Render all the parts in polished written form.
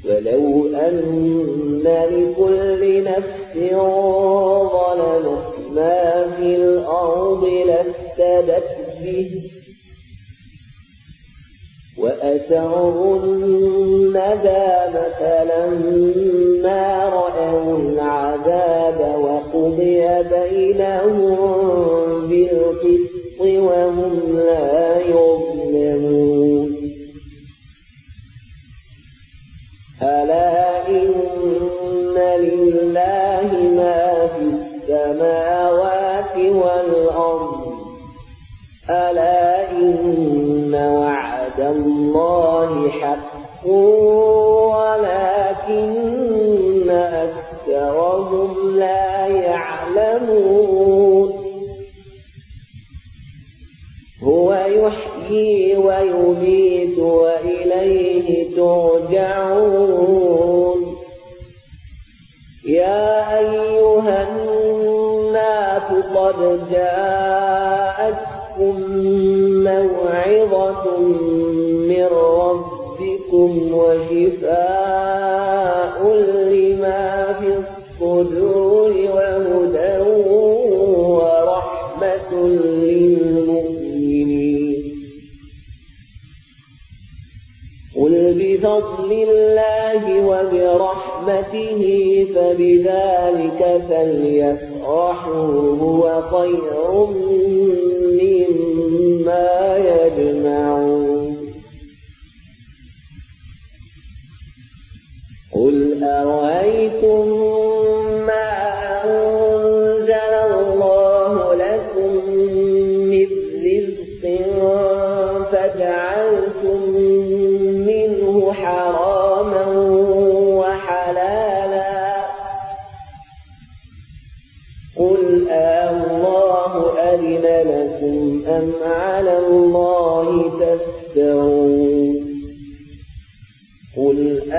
ولو أن لكل نفس ظلمت ما في الأرض لافتدت به وأسروا الندامة لما رأوا العذاب وقضي بينهم بالقسط وهم لا يظلمون ألا إن لله ما في السماوات والأرض ألا إن وعد الله حق ولكن أكثرهم لا يعلمون هو يحيي ويميت وإليه ترجعون يا أيها الناس قد جاءتكم موعظة من ربكم وشفاء لما في الصدور وهدى ورحمة للمؤمنين قل بفضل الله وبرحمته فبذلك فليفرحوا هو خير مما يجمعون قل أرأيتم ما أنزل الله لكم من رزق فجعلتم منه حراما وحلالا قل الله أذن لكم أم على الله تفترون قل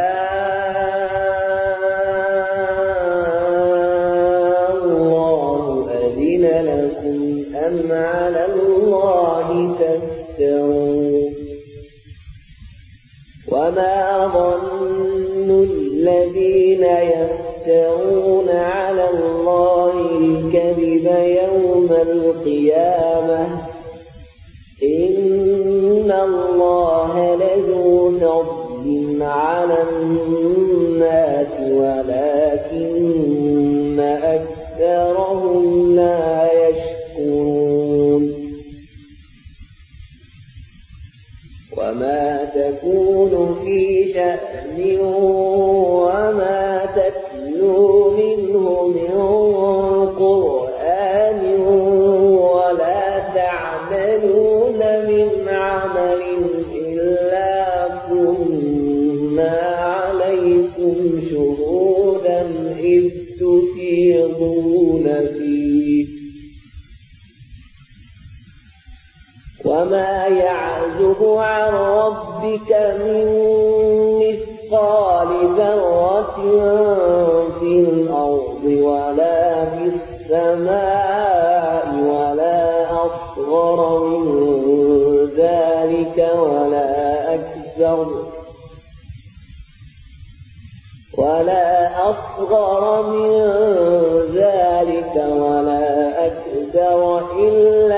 الله أذن لكم أم على الله تفترون وما ظن الذين يفترون على الله الكذب يوم القيامة إن الله لذو فضل على الناس ولكن أكثرهم لا يشكرون وما تكون في شأن وما تتلو منه من قرآن ولا تعملون من عمل إلا كنا عليكم شهودا إذ تفيضون فيه وما يعزب عن ربك من مثقال ذرة في الأرض ولا في السماء ولا أصغر من ذلك ولا أصغر من ذلك ولا أكبر إلا